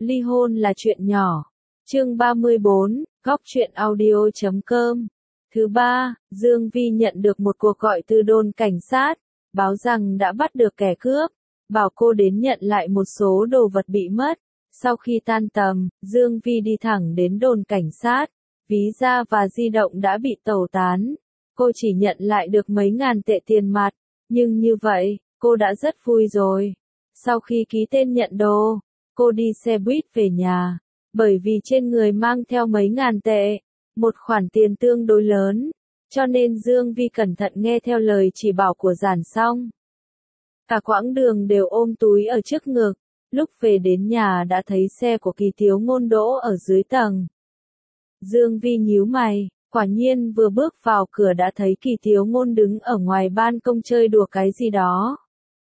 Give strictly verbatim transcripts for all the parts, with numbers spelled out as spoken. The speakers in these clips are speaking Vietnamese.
Ly hôn là chuyện nhỏ. Chương ba mươi bốn, góc truyện audio chấm com. Thứ ba, Dương Vi nhận được một cuộc gọi từ đồn cảnh sát, báo rằng đã bắt được kẻ cướp, bảo cô đến nhận lại một số đồ vật bị mất. Sau khi tan tầm, Dương Vi đi thẳng đến đồn cảnh sát, ví da và di động đã bị tẩu tán. Cô chỉ nhận lại được mấy ngàn tệ tiền mặt, nhưng như vậy, cô đã rất vui rồi. Sau khi ký tên nhận đồ, cô đi xe buýt về nhà, bởi vì trên người mang theo mấy ngàn tệ, một khoản tiền tương đối lớn, cho nên Dương Vi cẩn thận nghe theo lời chỉ bảo của Giản Song. Cả quãng đường đều ôm túi ở trước ngực, lúc về đến nhà đã thấy xe của Kỳ Thiếu Ngôn đỗ ở dưới tầng. Dương Vi nhíu mày, quả nhiên vừa bước vào cửa đã thấy Kỳ Thiếu Ngôn đứng ở ngoài ban công chơi đùa cái gì đó.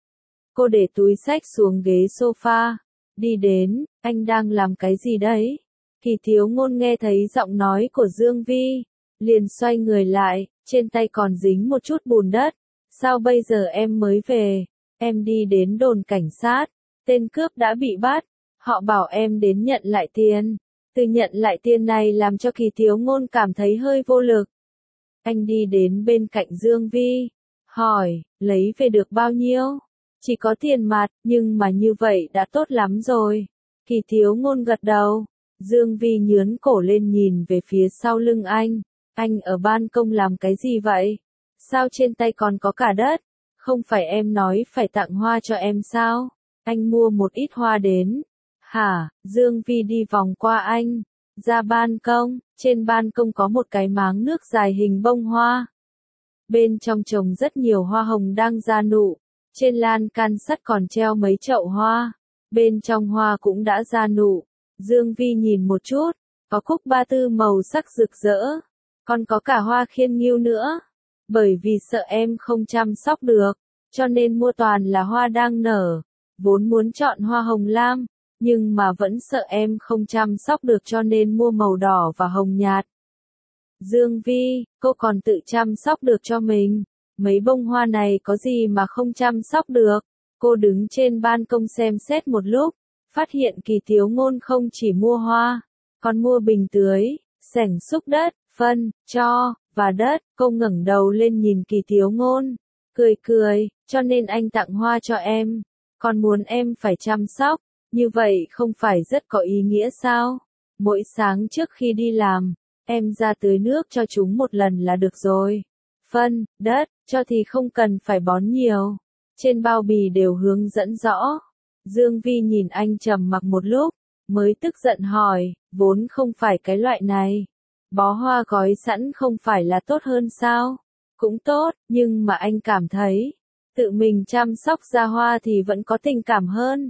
Cô để túi xách xuống ghế sofa, đi đến, anh đang làm cái gì đấy? Kỳ Thiếu Ngôn nghe thấy giọng nói của Dương Vi, liền xoay người lại, trên tay còn dính một chút bùn đất. Sao bây giờ em mới về? Em đi đến đồn cảnh sát, tên cướp đã bị bắt, họ bảo em đến nhận lại tiền. Từ nhận lại tiền này làm cho Kỳ Thiếu Ngôn cảm thấy hơi vô lực. Anh đi đến bên cạnh Dương Vi, hỏi, lấy về được bao nhiêu? Chỉ có tiền mặt, nhưng mà như vậy đã tốt lắm rồi. Kỳ Thiếu Ngôn gật đầu. Dương Vi nhướn cổ lên nhìn về phía sau lưng anh. Anh ở ban công làm cái gì vậy? Sao trên tay còn có cả đất? Không phải em nói phải tặng hoa cho em sao? Anh mua một ít hoa đến. Hả? Dương Vi đi vòng qua anh, ra ban công. Trên ban công có một cái máng nước dài hình bông hoa. Bên trong trồng rất nhiều hoa hồng đang ra nụ. Trên lan can sắt còn treo mấy chậu hoa. Bên trong hoa cũng đã ra nụ. Dương Vi nhìn một chút, có cúc ba tư màu sắc rực rỡ, còn có cả hoa khiên nghiêu nữa. Bởi vì sợ em không chăm sóc được, cho nên mua toàn là hoa đang nở. Vốn muốn chọn hoa hồng lam, nhưng mà vẫn sợ em không chăm sóc được cho nên mua màu đỏ và hồng nhạt. Dương Vi, cô còn tự chăm sóc được cho mình. Mấy bông hoa này có gì mà không chăm sóc được? Cô đứng trên ban công xem xét một lúc, phát hiện Kỳ Thiếu Ngôn không chỉ mua hoa, còn mua bình tưới, xẻng xúc đất, phân, tro, và đất. Cô ngẩng đầu lên nhìn Kỳ Thiếu Ngôn, cười cười, cho nên anh tặng hoa cho em, còn muốn em phải chăm sóc, như vậy không phải rất có ý nghĩa sao? Mỗi sáng trước khi đi làm, em ra tưới nước cho chúng một lần là được rồi. Phân, đất, cho thì không cần phải bón nhiều. Trên bao bì đều hướng dẫn rõ. Dương Vi nhìn anh trầm mặc một lúc, mới tức giận hỏi, vốn không phải cái loại này. Bó hoa gói sẵn không phải là tốt hơn sao? Cũng tốt, nhưng mà anh cảm thấy, tự mình chăm sóc ra hoa thì vẫn có tình cảm hơn.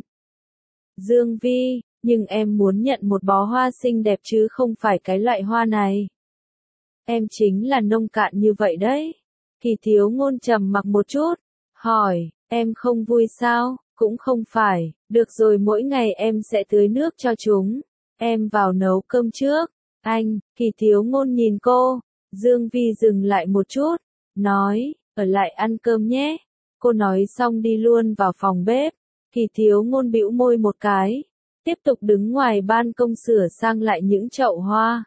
Dương Vi, nhưng em muốn nhận một bó hoa xinh đẹp chứ không phải cái loại hoa này. Em chính là nông cạn như vậy đấy. Kỳ Thiếu Ngôn trầm mặc một chút, hỏi, em không vui sao? Cũng không phải, được rồi mỗi ngày em sẽ tưới nước cho chúng. Em vào nấu cơm trước. Anh, Kỳ Thiếu Ngôn nhìn cô. Dương Vi dừng lại một chút, nói, ở lại ăn cơm nhé. Cô nói xong đi luôn vào phòng bếp. Kỳ Thiếu Ngôn bĩu môi một cái, tiếp tục đứng ngoài ban công sửa sang lại những chậu hoa.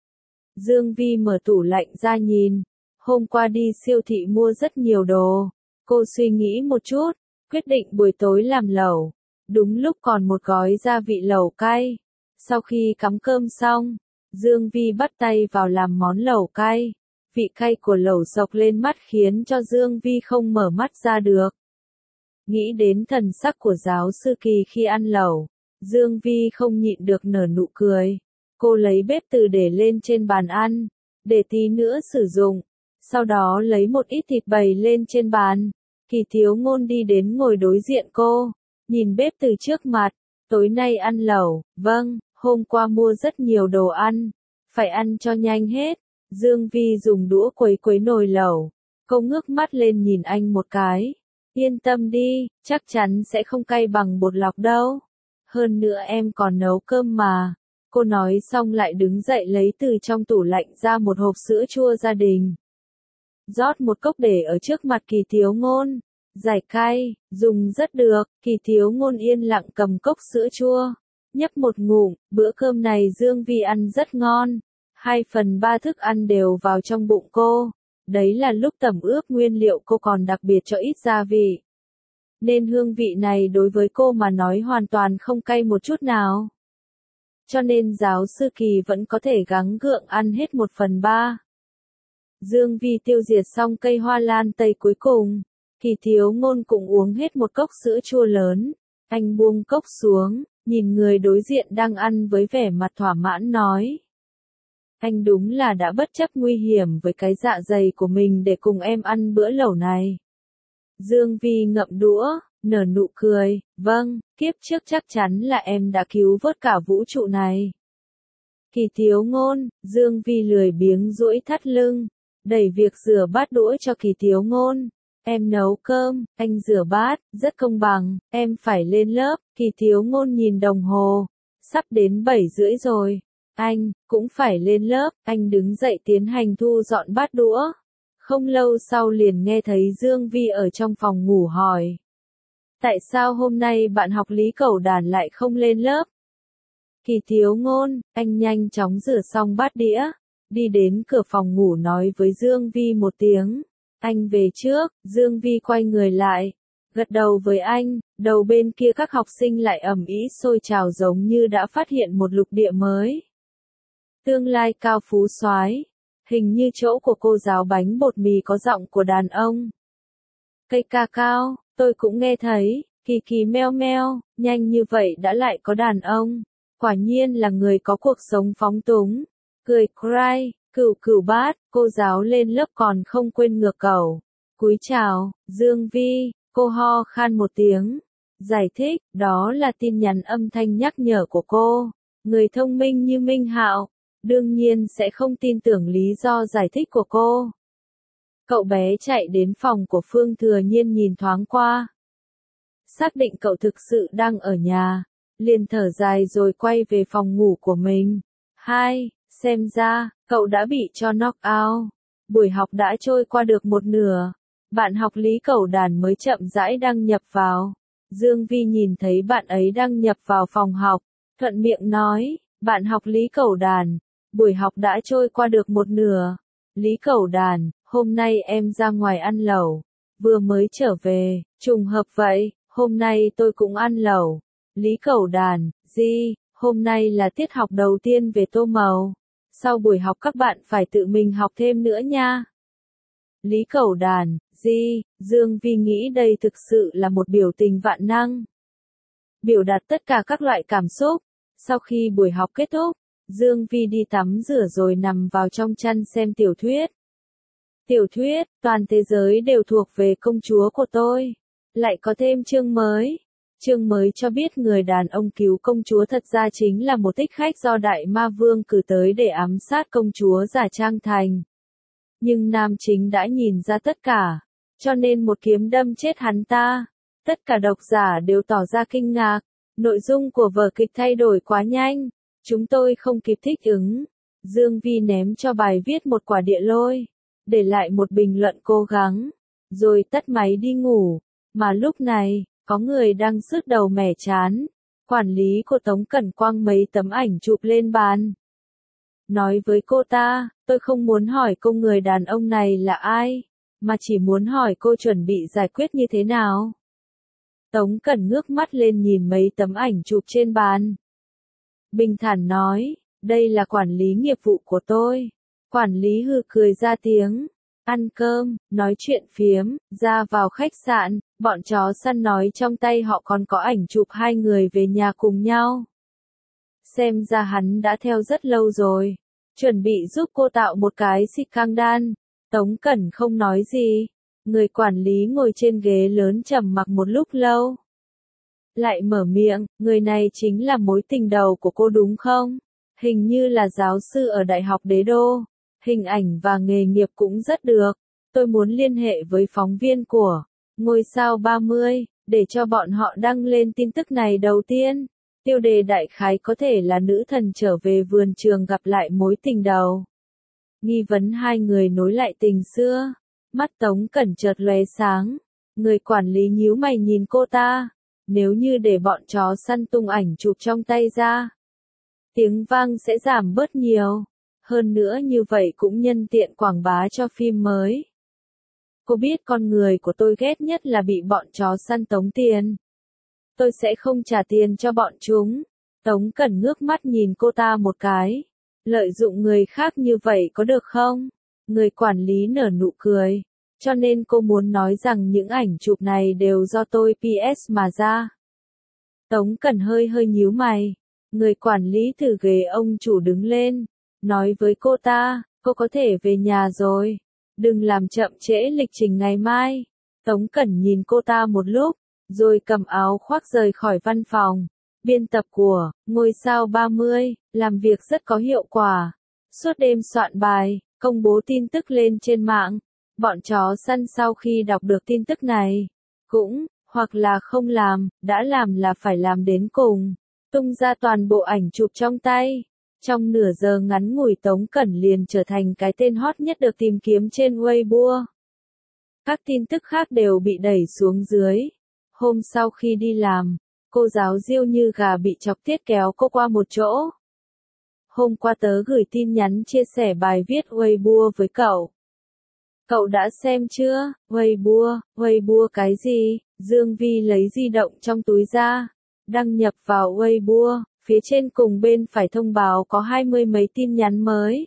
Dương Vi mở tủ lạnh ra nhìn. Hôm qua đi siêu thị mua rất nhiều đồ. Cô suy nghĩ một chút, quyết định buổi tối làm lẩu. Đúng lúc còn một gói gia vị lẩu cay. Sau khi cắm cơm xong, Dương Vi bắt tay vào làm món lẩu cay. Vị cay của lẩu xộc lên mắt khiến cho Dương Vi không mở mắt ra được. Nghĩ đến thần sắc của giáo sư Kỳ khi ăn lẩu, Dương Vi không nhịn được nở nụ cười. Cô lấy bếp từ để lên trên bàn ăn, để tí nữa sử dụng. Sau đó lấy một ít thịt bày lên trên bàn. Kỳ Thiếu Ngôn đi đến ngồi đối diện cô, nhìn bếp từ trước mặt. Tối nay ăn lẩu, vâng, hôm qua mua rất nhiều đồ ăn, phải ăn cho nhanh hết. Dương Vi dùng đũa quấy quấy nồi lẩu. Cô ngước mắt lên nhìn anh một cái. Yên tâm đi, chắc chắn sẽ không cay bằng bột lọc đâu. Hơn nữa em còn nấu cơm mà. Cô nói xong lại đứng dậy lấy từ trong tủ lạnh ra một hộp sữa chua gia đình. Rót một cốc để ở trước mặt Kỳ Thiếu Ngôn. Giải cay, dùng rất được. Kỳ Thiếu Ngôn yên lặng cầm cốc sữa chua. Nhấp một ngụm, bữa cơm này Dương Vi ăn rất ngon. Hai phần ba thức ăn đều vào trong bụng cô. Đấy là lúc tẩm ướp nguyên liệu cô còn đặc biệt cho ít gia vị. Nên hương vị này đối với cô mà nói hoàn toàn không cay một chút nào. Cho nên giáo sư Kỳ vẫn có thể gắng gượng ăn hết một phần ba. Dương Vi tiêu diệt xong cây hoa lan tây cuối cùng. Kỳ Thiếu Ngôn cũng uống hết một cốc sữa chua lớn. Anh buông cốc xuống, nhìn người đối diện đang ăn với vẻ mặt thỏa mãn nói. Anh đúng là đã bất chấp nguy hiểm với cái dạ dày của mình để cùng em ăn bữa lẩu này. Dương Vi ngậm đũa, nở nụ cười, vâng, kiếp trước chắc chắn là em đã cứu vớt cả vũ trụ này. Kỳ Thiếu Ngôn, Dương Vi lười biếng duỗi thắt lưng, đẩy việc rửa bát đũa cho Kỳ Thiếu Ngôn. Em nấu cơm, anh rửa bát, rất công bằng, em phải lên lớp. Kỳ Thiếu Ngôn nhìn đồng hồ, sắp đến bảy rưỡi rồi. Anh, cũng phải lên lớp. Anh đứng dậy tiến hành thu dọn bát đũa. Không lâu sau liền nghe thấy Dương Vi ở trong phòng ngủ hỏi. Tại sao hôm nay bạn học Lý Cẩu Đàn lại không lên lớp? Kỳ Thiếu Ngôn, anh nhanh chóng rửa xong bát đĩa, đi đến cửa phòng ngủ nói với Dương Vi một tiếng. Anh về trước. Dương Vi quay người lại, gật đầu với anh. Đầu bên kia các học sinh lại ầm ĩ sôi trào giống như đã phát hiện một lục địa mới. Tương lai cao phú soái, hình như chỗ của cô giáo bánh bột mì có giọng của đàn ông. Cây ca cao, tôi cũng nghe thấy. Kỳ Kỳ meo meo, nhanh như vậy đã lại có đàn ông. Quả nhiên là người có cuộc sống phóng túng. Cười cry, cửu cửu bát, cô giáo lên lớp còn không quên ngược cầu. Cúi chào, Dương Vi, cô ho khan một tiếng. Giải thích, đó là tin nhắn âm thanh nhắc nhở của cô. Người thông minh như Minh Hạo, đương nhiên sẽ không tin tưởng lý do giải thích của cô. Cậu bé chạy đến phòng của Phương Thừa Nhiên nhìn thoáng qua. Xác định cậu thực sự đang ở nhà, liền thở dài rồi quay về phòng ngủ của mình. Hai, xem ra, cậu đã bị cho knock out. Buổi học đã trôi qua được một nửa. Bạn học Lý Cẩu Đàn mới chậm rãi đăng nhập vào. Dương Vi nhìn thấy bạn ấy đăng nhập vào phòng học, thuận miệng nói, bạn học Lý Cẩu Đàn, buổi học đã trôi qua được một nửa. Lý Cẩu Đàn, hôm nay em ra ngoài ăn lẩu, vừa mới trở về, trùng hợp vậy, hôm nay tôi cũng ăn lẩu. Lý Cẩu Đàn, gì, hôm nay là tiết học đầu tiên về tô màu. Sau buổi học các bạn phải tự mình học thêm nữa nha. Lý Cẩu Đàn, gì, Dương Vi nghĩ đây thực sự là một biểu tình vạn năng. Biểu đạt tất cả các loại cảm xúc. Sau khi buổi học kết thúc, Dương Vi đi tắm rửa rồi nằm vào trong chăn xem tiểu thuyết. Tiểu thuyết, toàn thế giới đều thuộc về công chúa của tôi. Lại có thêm chương mới. Chương mới cho biết người đàn ông cứu công chúa thật ra chính là một thích khách do Đại Ma Vương cử tới để ám sát công chúa giả trang thành. Nhưng nam chính đã nhìn ra tất cả, cho nên một kiếm đâm chết hắn ta. Tất cả độc giả đều tỏ ra kinh ngạc. Nội dung của vở kịch thay đổi quá nhanh, chúng tôi không kịp thích ứng. Dương Vi ném cho bài viết một quả địa lôi, để lại một bình luận cố gắng, rồi tắt máy đi ngủ. Mà lúc này, có người đang sứt đầu mẻ chán. Quản lý của Tống Cẩn quăng mấy tấm ảnh chụp lên bàn. Nói với cô ta, tôi không muốn hỏi cô người đàn ông này là ai, mà chỉ muốn hỏi cô chuẩn bị giải quyết như thế nào. Tống Cẩn ngước mắt lên nhìn mấy tấm ảnh chụp trên bàn. Bình thản nói, đây là quản lý nghiệp vụ của tôi. Quản lý hừ cười ra tiếng. Ăn cơm, nói chuyện phiếm, ra vào khách sạn, bọn chó săn nói trong tay họ còn có ảnh chụp hai người về nhà cùng nhau. Xem ra hắn đã theo rất lâu rồi. Chuẩn bị giúp cô tạo một cái scandal. Tống Cẩn không nói gì. Người quản lý ngồi trên ghế lớn trầm mặc một lúc lâu. Lại mở miệng, người này chính là mối tình đầu của cô đúng không? Hình như là giáo sư ở Đại học Đế Đô. Hình ảnh và nghề nghiệp cũng rất được. Tôi muốn liên hệ với phóng viên của Ngôi sao ba mươi, để cho bọn họ đăng lên tin tức này đầu tiên. Tiêu đề đại khái có thể là nữ thần trở về vườn trường gặp lại mối tình đầu. Nghi vấn hai người nối lại tình xưa. Mắt Tống Cẩn chợt lóe sáng. Người quản lý nhíu mày nhìn cô ta. nếu như để bọn chó săn tung ảnh chụp trong tay ra, tiếng vang sẽ giảm bớt nhiều. Hơn nữa như vậy cũng nhân tiện quảng bá cho phim mới. Cô biết con người của tôi ghét nhất là bị bọn chó săn tống tiền. Tôi sẽ không trả tiền cho bọn chúng. Tống Cẩn ngước mắt nhìn cô ta một cái. Lợi dụng người khác như vậy có được không? Người quản lý nở nụ cười. Cho nên cô muốn nói rằng những ảnh chụp này đều do tôi pê ét mà ra. Tống Cẩn hơi hơi nhíu mày. Người quản lý từ ghế ông chủ đứng lên. Nói với cô ta, cô có thể về nhà rồi. Đừng làm chậm trễ lịch trình ngày mai. Tống Cẩn nhìn cô ta một lúc, rồi cầm áo khoác rời khỏi văn phòng. Biên tập của Ngôi sao ba mươi, làm việc rất có hiệu quả. Suốt đêm soạn bài, công bố tin tức lên trên mạng. Bọn chó săn sau khi đọc được tin tức này, cũng, hoặc là không làm, đã làm là phải làm đến cùng. Tung ra toàn bộ ảnh chụp trong tay. Trong nửa giờ ngắn ngủi Tống Cẩn liền trở thành cái tên hot nhất được tìm kiếm trên Weibo. Các tin tức khác đều bị đẩy xuống dưới. Hôm sau khi đi làm, cô giáo Diêu như gà bị chọc tiết kéo cô qua một chỗ. Hôm qua tớ gửi tin nhắn chia sẻ bài viết Weibo với cậu. Cậu đã xem chưa? Weibo, Weibo cái gì? Dương Vi lấy di động trong túi ra, đăng nhập vào Weibo. Phía trên cùng bên phải thông báo có hai mươi mấy tin nhắn mới.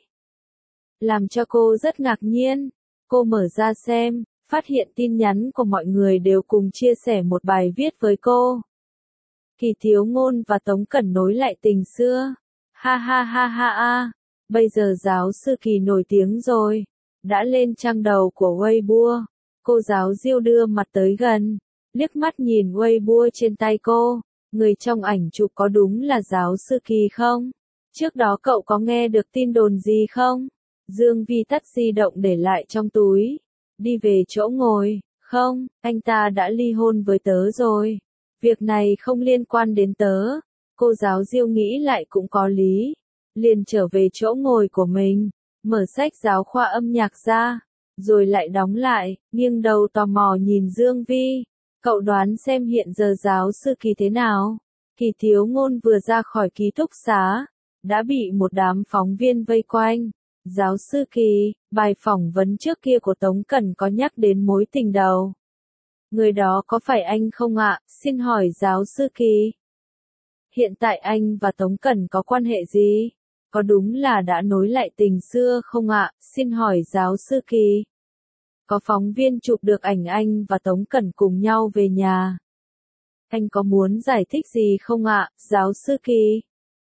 Làm cho cô rất ngạc nhiên. Cô mở ra xem, phát hiện tin nhắn của mọi người đều cùng chia sẻ một bài viết với cô. Kỳ Thiếu Ngôn và Tống Cẩn nối lại tình xưa. Ha ha ha ha ha. Bây giờ giáo sư Kỳ nổi tiếng rồi. Đã lên trang đầu của Weibo. Cô giáo Diêu đưa mặt tới gần. Liếc mắt nhìn Weibo trên tay cô. Người trong ảnh chụp có đúng là giáo sư Kỳ không? Trước đó cậu có nghe được tin đồn gì không? Dương Vi tắt di động để lại trong túi. Đi về chỗ ngồi. Không, anh ta đã ly hôn với tớ rồi. Việc này không liên quan đến tớ. Cô giáo Diêu nghĩ lại cũng có lý. Liền trở về chỗ ngồi của mình. Mở sách giáo khoa âm nhạc ra. Rồi lại đóng lại, nghiêng đầu tò mò nhìn Dương Vi. Cậu đoán xem hiện giờ giáo sư Kỳ thế nào? Kỳ Thiếu Ngôn vừa ra khỏi ký túc xá, đã bị một đám phóng viên vây quanh. Giáo sư Kỳ, bài phỏng vấn trước kia của Tống Cẩn có nhắc đến mối tình đầu. Người đó có phải anh không ạ? Xin hỏi giáo sư Kỳ. Hiện tại anh và Tống Cẩn có quan hệ gì? Có đúng là đã nối lại tình xưa không ạ? Xin hỏi giáo sư Kỳ. Có phóng viên chụp được ảnh anh và Tống Cẩn cùng nhau về nhà. Anh có muốn giải thích gì không ạ, giáo sư Kỳ?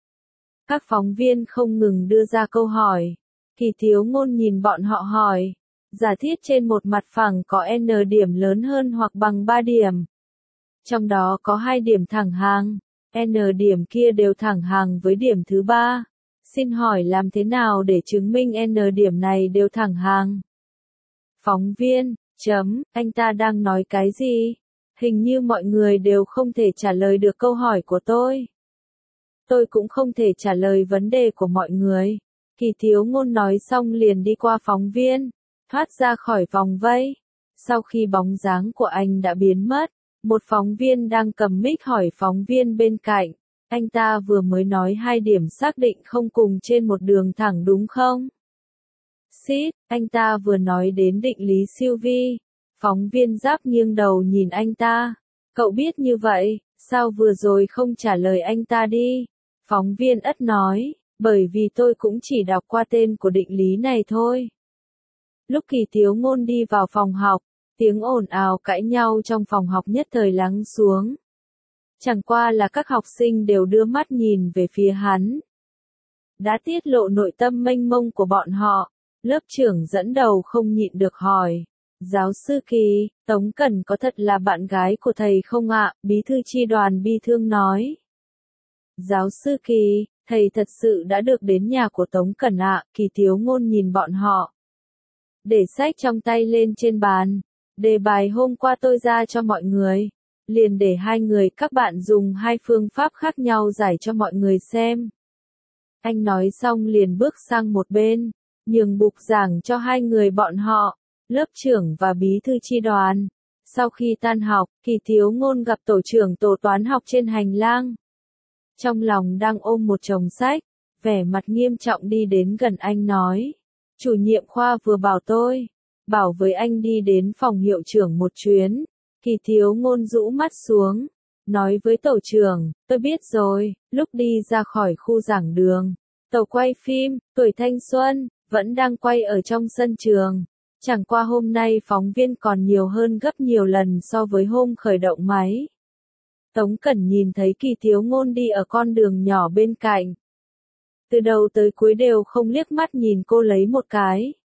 Các phóng viên không ngừng đưa ra câu hỏi. Kỳ Thiếu Ngôn nhìn bọn họ hỏi. Giả thiết trên một mặt phẳng có n điểm lớn hơn hoặc bằng ba điểm. Trong đó có hai điểm thẳng hàng. N điểm kia đều thẳng hàng với điểm thứ ba. Xin hỏi làm thế nào để chứng minh n điểm này đều thẳng hàng? Phóng viên, chấm, anh ta đang nói cái gì? Hình như mọi người đều không thể trả lời được câu hỏi của tôi. Tôi cũng không thể trả lời vấn đề của mọi người. Kỳ Thiếu Ngôn nói xong liền đi qua phóng viên, thoát ra khỏi vòng vây. Sau khi bóng dáng của anh đã biến mất, một phóng viên đang cầm mic hỏi phóng viên bên cạnh. Anh ta vừa mới nói hai điểm xác định không cùng trên một đường thẳng đúng không? Xít, anh ta vừa nói đến định lý siêu vi. Phóng viên giáp nghiêng đầu nhìn anh ta. Cậu biết như vậy, sao vừa rồi không trả lời anh ta đi? Phóng viên ất nói, bởi vì tôi cũng chỉ đọc qua tên của định lý này thôi. Lúc Kỳ Thiếu Ngôn đi vào phòng học, tiếng ồn ào cãi nhau trong phòng học nhất thời lắng xuống. Chẳng qua là các học sinh đều đưa mắt nhìn về phía hắn. Đã tiết lộ nội tâm mênh mông của bọn họ, lớp trưởng dẫn đầu không nhịn được hỏi. Giáo sư Kỳ, Tống Cẩn có thật là bạn gái của thầy không ạ? Bí thư chi đoàn bi thương nói. Giáo sư Kỳ, thầy thật sự đã được đến nhà của Tống Cẩn ạ. Kỳ Thiếu Ngôn nhìn bọn họ. Để sách trong tay lên trên bàn. Đề bài hôm qua tôi ra cho mọi người. Liền để hai người các bạn dùng hai phương pháp khác nhau giải cho mọi người xem. Anh nói xong liền bước sang một bên, nhường bục giảng cho hai người bọn họ, lớp trưởng và bí thư chi đoàn. Sau khi tan học, Kỳ Thiếu Ngôn gặp tổ trưởng tổ toán học trên hành lang. Trong lòng đang ôm một chồng sách, vẻ mặt nghiêm trọng đi đến gần anh nói. Chủ nhiệm khoa vừa bảo tôi, bảo với anh đi đến phòng hiệu trưởng một chuyến. Kỳ Thiếu Ngôn rũ mắt xuống, nói với tổ trưởng, tôi biết rồi. Lúc đi ra khỏi khu giảng đường, tàu quay phim, Tuổi Thanh Xuân, vẫn đang quay ở trong sân trường. Chẳng qua hôm nay phóng viên còn nhiều hơn gấp nhiều lần so với hôm khởi động máy. Tống Cẩn nhìn thấy Kỳ Thiếu Ngôn đi ở con đường nhỏ bên cạnh. Từ đầu tới cuối đều không liếc mắt nhìn cô lấy một cái.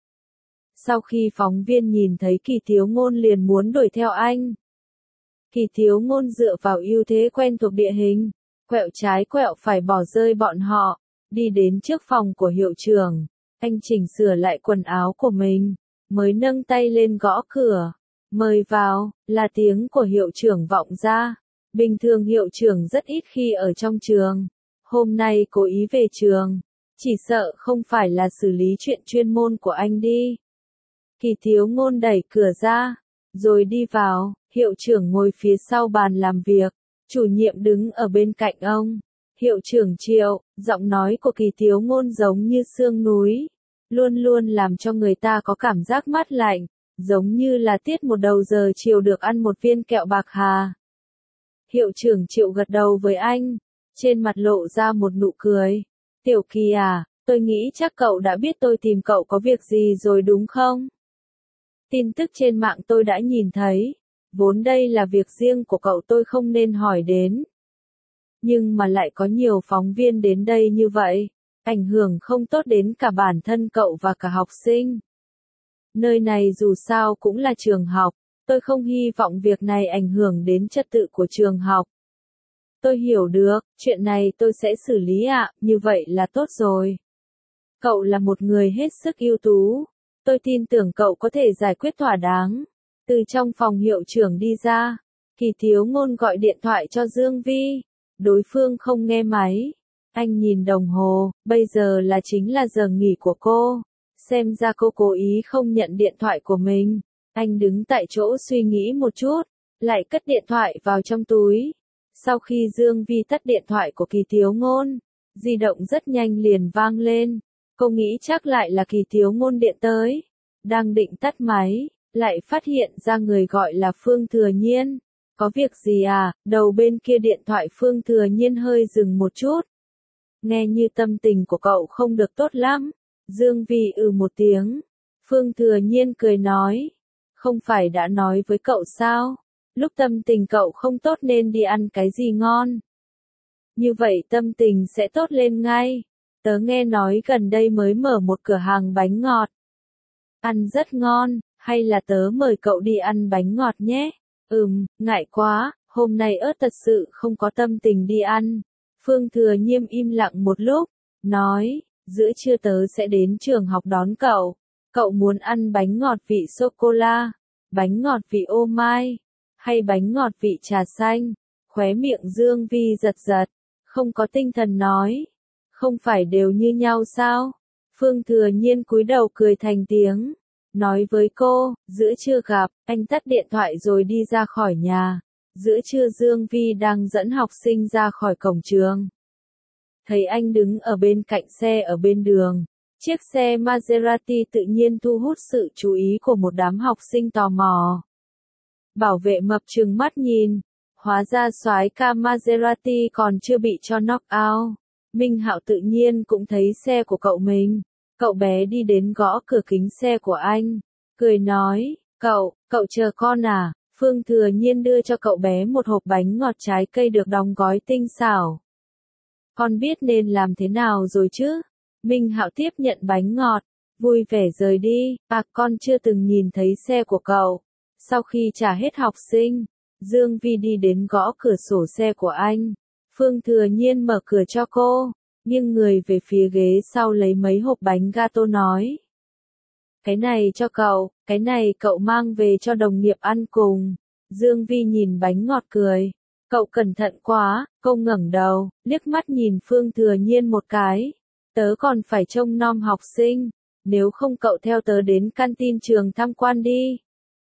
Sau khi phóng viên nhìn thấy Kỳ Thiếu Ngôn liền muốn đuổi theo anh. Kỳ Thiếu Ngôn dựa vào ưu thế quen thuộc địa hình, quẹo trái quẹo phải bỏ rơi bọn họ, đi đến trước phòng của hiệu trưởng. Anh chỉnh sửa lại quần áo của mình, mới nâng tay lên gõ cửa. Mời vào, là tiếng của hiệu trưởng vọng ra. Bình thường hiệu trưởng rất ít khi ở trong trường. Hôm nay cố ý về trường, chỉ sợ không phải là xử lý chuyện chuyên môn của anh đi. Kỳ Thiếu Ngôn đẩy cửa ra, rồi đi vào. Hiệu trưởng ngồi phía sau bàn làm việc, chủ nhiệm đứng ở bên cạnh ông. Hiệu trưởng Triệu, giọng nói của Kỳ Thiếu Ngôn giống như sương núi, luôn luôn làm cho người ta có cảm giác mát lạnh, giống như là tiết một đầu giờ chiều được ăn một viên kẹo bạc hà. Hiệu trưởng Triệu gật đầu với anh, trên mặt lộ ra một nụ cười. Tiểu Kỳ à, tôi nghĩ chắc cậu đã biết tôi tìm cậu có việc gì rồi đúng không? Tin tức trên mạng tôi đã nhìn thấy, vốn đây là việc riêng của cậu tôi không nên hỏi đến. Nhưng mà lại có nhiều phóng viên đến đây như vậy, ảnh hưởng không tốt đến cả bản thân cậu và cả học sinh. Nơi này dù sao cũng là trường học, tôi không hy vọng việc này ảnh hưởng đến trật tự của trường học. Tôi hiểu được, chuyện này tôi sẽ xử lý ạ, như vậy là tốt rồi. Cậu là một người hết sức ưu tú, tôi tin tưởng cậu có thể giải quyết thỏa đáng. Từ trong phòng hiệu trưởng đi ra, Kỳ Thiếu Ngôn gọi điện thoại cho Dương Vi. Đối phương không nghe máy. Anh nhìn đồng hồ, bây giờ là chính là giờ nghỉ của cô. Xem ra cô cố ý không nhận điện thoại của mình. Anh đứng tại chỗ suy nghĩ một chút, lại cất điện thoại vào trong túi. Sau khi Dương Vi tắt điện thoại của Kỳ Thiếu Ngôn, di động rất nhanh liền vang lên. Cô nghĩ chắc lại là Kỳ Thiếu Ngôn điện tới. Đang định tắt máy, lại phát hiện ra người gọi là Phương Thừa Nhiên. Có việc gì à? Đầu bên kia điện thoại Phương Thừa Nhiên hơi dừng một chút. Nghe như tâm tình của cậu không được tốt lắm. Dương Vi ừ một tiếng. Phương Thừa Nhiên cười nói. Không phải đã nói với cậu sao? Lúc tâm tình cậu không tốt nên đi ăn cái gì ngon. Như vậy tâm tình sẽ tốt lên ngay. Tớ nghe nói gần đây mới mở một cửa hàng bánh ngọt. Ăn rất ngon, hay là tớ mời cậu đi ăn bánh ngọt nhé? Ừm, ngại quá, hôm nay ớt thật sự không có tâm tình đi ăn. Phương Thừa Nhiên im lặng một lúc, nói, giữa trưa tớ sẽ đến trường học đón cậu. Cậu muốn ăn bánh ngọt vị sô-cô-la, bánh ngọt vị ô mai, hay bánh ngọt vị trà xanh? Khóe miệng Dương Vi giật giật, không có tinh thần nói. Không phải đều như nhau sao? Phương Thừa Nhiên cúi đầu cười thành tiếng. Nói với cô, giữa trưa gặp, anh tắt điện thoại rồi đi ra khỏi nhà. Giữa trưa Dương Vi đang dẫn học sinh ra khỏi cổng trường. Thấy anh đứng ở bên cạnh xe ở bên đường. Chiếc xe Maserati tự nhiên thu hút sự chú ý của một đám học sinh tò mò. Bảo vệ mập trừng mắt nhìn. Hóa ra soái ca Maserati còn chưa bị cho knock out. Minh Hạo tự nhiên cũng thấy xe của cậu mình. Cậu bé đi đến gõ cửa kính xe của anh, cười nói, cậu, cậu chờ con à? Phương Thừa Nhiên đưa cho cậu bé một hộp bánh ngọt trái cây được đóng gói tinh xảo. Con biết nên làm thế nào rồi chứ? Minh Hạo tiếp nhận bánh ngọt, vui vẻ rời đi. À, con chưa từng nhìn thấy xe của cậu. Sau khi trả hết học sinh, Dương Vi đi đến gõ cửa sổ xe của anh. Phương Thừa Nhiên mở cửa cho cô. Nhưng người về phía ghế sau lấy mấy hộp bánh gato nói. Cái này cho cậu, cái này cậu mang về cho đồng nghiệp ăn cùng. Dương Vi nhìn bánh ngọt cười. Cậu cẩn thận quá, cô ngẩng đầu, liếc mắt nhìn Phương Thừa Nhiên một cái. Tớ còn phải trông nom học sinh, nếu không cậu theo tớ đến canteen trường tham quan đi.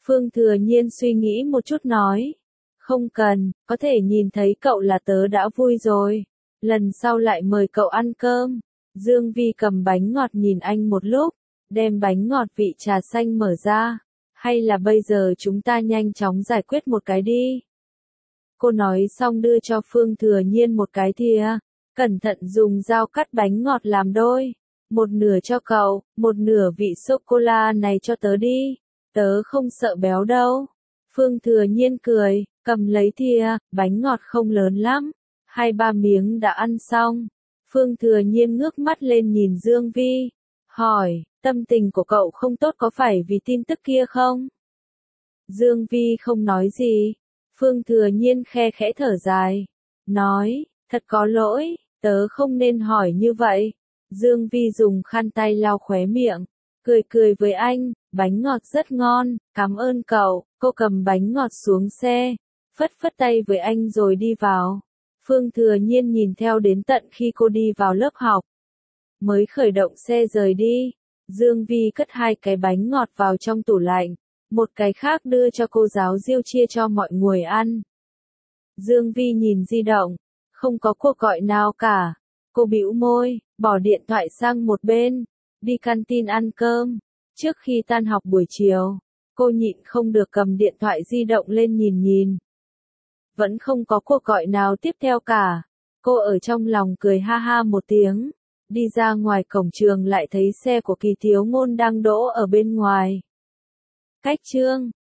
Phương Thừa Nhiên suy nghĩ một chút nói. Không cần, có thể nhìn thấy cậu là tớ đã vui rồi. Lần sau lại mời cậu ăn cơm. Dương Vi cầm bánh ngọt nhìn anh một lúc, đem bánh ngọt vị trà xanh mở ra. Hay là bây giờ chúng ta nhanh chóng giải quyết một cái đi. Cô nói xong đưa cho Phương Thừa Nhiên một cái thìa, cẩn thận dùng dao cắt bánh ngọt làm đôi. Một nửa cho cậu, một nửa vị sô-cô-la này cho tớ đi. Tớ không sợ béo đâu. Phương Thừa Nhiên cười, cầm lấy thìa, bánh ngọt không lớn lắm. Hai ba miếng đã ăn xong. Phương Thừa Nhiên ngước mắt lên nhìn Dương Vi. Hỏi, tâm tình của cậu không tốt có phải vì tin tức kia không? Dương Vi không nói gì. Phương Thừa Nhiên khe khẽ thở dài. Nói, thật có lỗi, tớ không nên hỏi như vậy. Dương Vi dùng khăn tay lau khóe miệng. Cười cười với anh, bánh ngọt rất ngon, cảm ơn cậu. Cô cầm bánh ngọt xuống xe, phất phất tay với anh rồi đi vào. Phương Thừa Nhiên nhìn theo đến tận khi cô đi vào lớp học. Mới khởi động xe rời đi, Dương Vi cất hai cái bánh ngọt vào trong tủ lạnh, một cái khác đưa cho cô giáo Diêu chia cho mọi người ăn. Dương Vi nhìn di động, không có cuộc gọi nào cả. Cô bĩu môi, bỏ điện thoại sang một bên, đi canteen ăn cơm. Trước khi tan học buổi chiều, cô nhịn không được cầm điện thoại di động lên nhìn nhìn. Vẫn không có cuộc gọi nào tiếp theo cả. Cô ở trong lòng cười ha ha một tiếng. Đi ra ngoài cổng trường lại thấy xe của Kỳ Thiếu Ngôn đang đỗ ở bên ngoài. Cách chương